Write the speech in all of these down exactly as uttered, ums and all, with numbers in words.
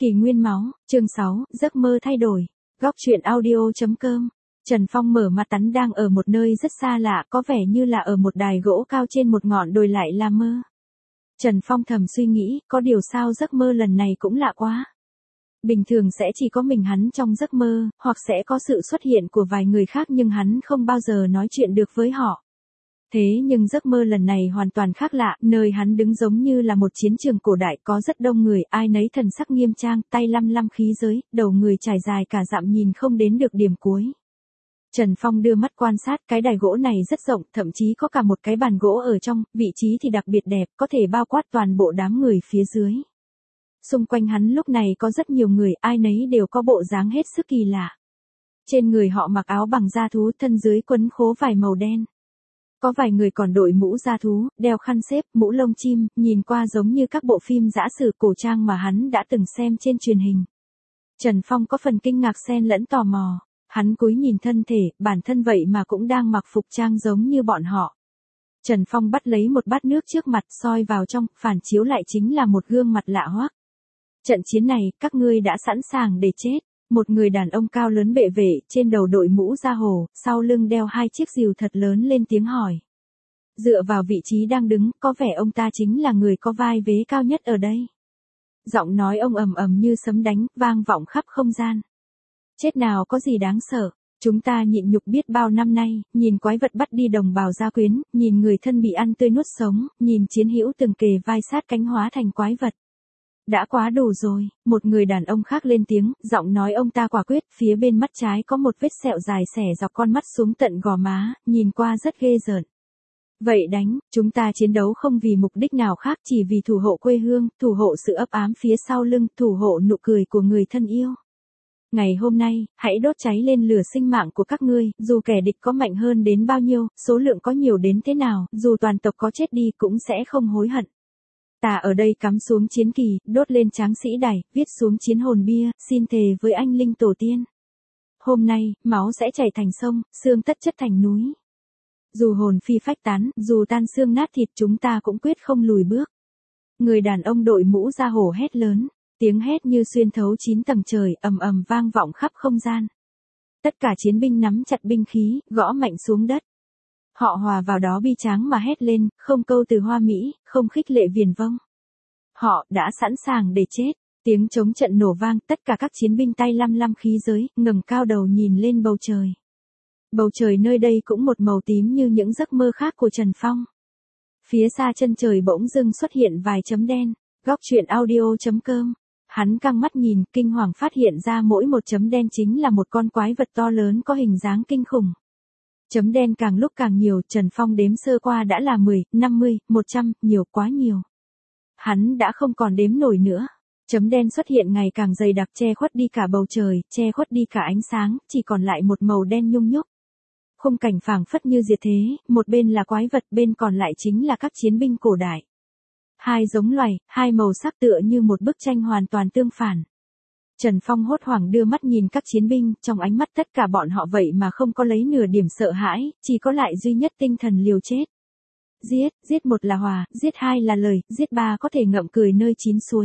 Kỷ nguyên máu, chương sáu, giấc mơ thay đổi. Góc truyện audio.com. Trần Phong mở mắt tắn đang ở một nơi rất xa lạ, có vẻ như là ở một đài gỗ cao trên một ngọn đồi lại là mơ. Trần Phong thầm suy nghĩ, có điều sao giấc mơ lần này cũng lạ quá. Bình thường sẽ chỉ có mình hắn trong giấc mơ, hoặc sẽ có sự xuất hiện của vài người khác nhưng hắn không bao giờ nói chuyện được với họ. Thế nhưng giấc mơ lần này hoàn toàn khác lạ, nơi hắn đứng giống như là một chiến trường cổ đại, có rất đông người, ai nấy thần sắc nghiêm trang, tay lăm lăm khí giới, đầu người trải dài cả dặm nhìn không đến được điểm cuối. Trần Phong đưa mắt quan sát, cái đài gỗ này rất rộng, thậm chí có cả một cái bàn gỗ ở trong, vị trí thì đặc biệt đẹp, có thể bao quát toàn bộ đám người phía dưới. Xung quanh hắn lúc này có rất nhiều người, ai nấy đều có bộ dáng hết sức kỳ lạ. Trên người họ mặc áo bằng da thú, thân dưới quấn khố vải màu đen. Có vài người còn đội mũ da thú, đeo khăn xếp, mũ lông chim, nhìn qua giống như các bộ phim dã sử cổ trang mà hắn đã từng xem trên truyền hình. Trần Phong có phần kinh ngạc xen lẫn tò mò, hắn cúi nhìn thân thể, bản thân vậy mà cũng đang mặc phục trang giống như bọn họ. Trần Phong bắt lấy một bát nước trước mặt soi vào trong, phản chiếu lại chính là một gương mặt lạ hoắc. Trận chiến này, các ngươi đã sẵn sàng để chết. Một người đàn ông cao lớn bệ vệ, trên đầu đội mũ da hồ, sau lưng đeo hai chiếc rìu thật lớn lên tiếng hỏi. Dựa vào vị trí đang đứng, có vẻ ông ta chính là người có vai vế cao nhất ở đây. Giọng nói ông ầm ầm như sấm đánh, vang vọng khắp không gian. Chết nào có gì đáng sợ, chúng ta nhịn nhục biết bao năm nay, nhìn quái vật bắt đi đồng bào gia quyến, nhìn người thân bị ăn tươi nuốt sống, nhìn chiến hữu từng kề vai sát cánh hóa thành quái vật. Đã quá đủ rồi, một người đàn ông khác lên tiếng, giọng nói ông ta quả quyết, phía bên mắt trái có một vết sẹo dài xẻ dọc con mắt xuống tận gò má, nhìn qua rất ghê rợn. Vậy đánh, chúng ta chiến đấu không vì mục đích nào khác, chỉ vì thủ hộ quê hương, thủ hộ sự ấp ám phía sau lưng, thủ hộ nụ cười của người thân yêu. Ngày hôm nay, hãy đốt cháy lên lửa sinh mạng của các ngươi, dù kẻ địch có mạnh hơn đến bao nhiêu, số lượng có nhiều đến thế nào, dù toàn tộc có chết đi cũng sẽ không hối hận. Ta ở đây cắm xuống chiến kỳ, đốt lên tráng sĩ đài, viết xuống chiến hồn bia, xin thề với anh linh tổ tiên. Hôm nay, máu sẽ chảy thành sông, xương tất chất thành núi. Dù hồn phi phách tán, dù tan xương nát thịt, chúng ta cũng quyết không lùi bước. Người đàn ông đội mũ da hổ hét lớn, tiếng hét như xuyên thấu chín tầng trời, ầm ầm vang vọng khắp không gian. Tất cả chiến binh nắm chặt binh khí, gõ mạnh xuống đất. Họ hòa vào đó bi tráng mà hét lên, không câu từ hoa mỹ, không khích lệ viển vông. Họ đã sẵn sàng để chết. Tiếng trống trận nổ vang, tất cả các chiến binh tay lăm lăm khí giới, ngẩng cao đầu nhìn lên bầu trời. Bầu trời nơi đây cũng một màu tím như những giấc mơ khác của Trần Phong. Phía xa chân trời bỗng dưng xuất hiện vài chấm đen. Góc truyện audio.com. Hắn căng mắt nhìn, kinh hoàng phát hiện ra mỗi một chấm đen chính là một con quái vật to lớn có hình dáng kinh khủng. Chấm đen càng lúc càng nhiều, Trần Phong đếm sơ qua đã là mười, năm mươi, một trăm, nhiều quá nhiều. Hắn đã không còn đếm nổi nữa. Chấm đen xuất hiện ngày càng dày đặc che khuất đi cả bầu trời, che khuất đi cả ánh sáng, chỉ còn lại một màu đen nhung nhúc. Khung cảnh phảng phất như diệt thế, một bên là quái vật, bên còn lại chính là các chiến binh cổ đại. Hai giống loài, hai màu sắc tựa như một bức tranh hoàn toàn tương phản. Trần Phong hốt hoảng đưa mắt nhìn các chiến binh, trong ánh mắt tất cả bọn họ vậy mà không có lấy nửa điểm sợ hãi, chỉ có lại duy nhất tinh thần liều chết. Giết, giết một là hòa, giết hai là lời, giết ba có thể ngậm cười nơi chín suối.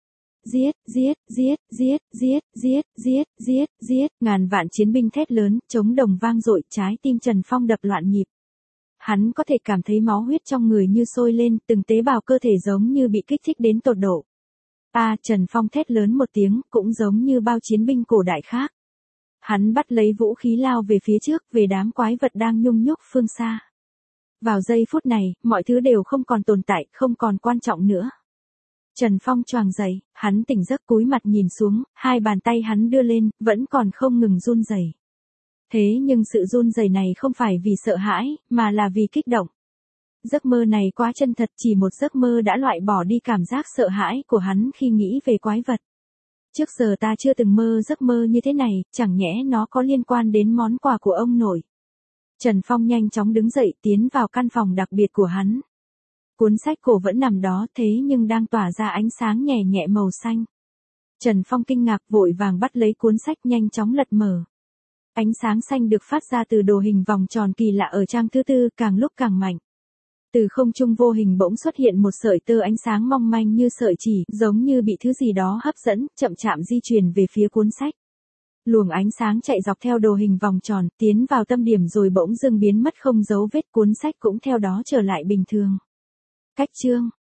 Giết, giết, giết, giết, giết, giết, giết, giết, giết, ngàn vạn chiến binh thét lớn, trống đồng vang dội, trái tim Trần Phong đập loạn nhịp. Hắn có thể cảm thấy máu huyết trong người như sôi lên, từng tế bào cơ thể giống như bị kích thích đến tột độ. À, Trần Phong thét lớn một tiếng, cũng giống như bao chiến binh cổ đại khác. Hắn bắt lấy vũ khí lao về phía trước, về đám quái vật đang nhung nhúc phương xa. Vào giây phút này, mọi thứ đều không còn tồn tại, không còn quan trọng nữa. Trần Phong choàng dậy, hắn tỉnh giấc cúi mặt nhìn xuống, hai bàn tay hắn đưa lên, vẫn còn không ngừng run rẩy. Thế nhưng sự run rẩy này không phải vì sợ hãi, mà là vì kích động. Giấc mơ này quá chân thật, chỉ một giấc mơ đã loại bỏ đi cảm giác sợ hãi của hắn khi nghĩ về quái vật. Trước giờ ta chưa từng mơ giấc mơ như thế này, chẳng nhẽ nó có liên quan đến món quà của ông nội. Trần Phong nhanh chóng đứng dậy tiến vào căn phòng đặc biệt của hắn. Cuốn sách cổ vẫn nằm đó thế nhưng đang tỏa ra ánh sáng nhẹ nhẹ màu xanh. Trần Phong kinh ngạc vội vàng bắt lấy cuốn sách nhanh chóng lật mở. Ánh sáng xanh được phát ra từ đồ hình vòng tròn kỳ lạ ở trang thứ tư càng lúc càng mạnh. Từ không trung vô hình bỗng xuất hiện một sợi tơ ánh sáng mong manh như sợi chỉ, giống như bị thứ gì đó hấp dẫn, chậm chạm di chuyển về phía cuốn sách. Luồng ánh sáng chạy dọc theo đồ hình vòng tròn, tiến vào tâm điểm rồi bỗng dưng biến mất không dấu vết, cuốn sách cũng theo đó trở lại bình thường. Cách chương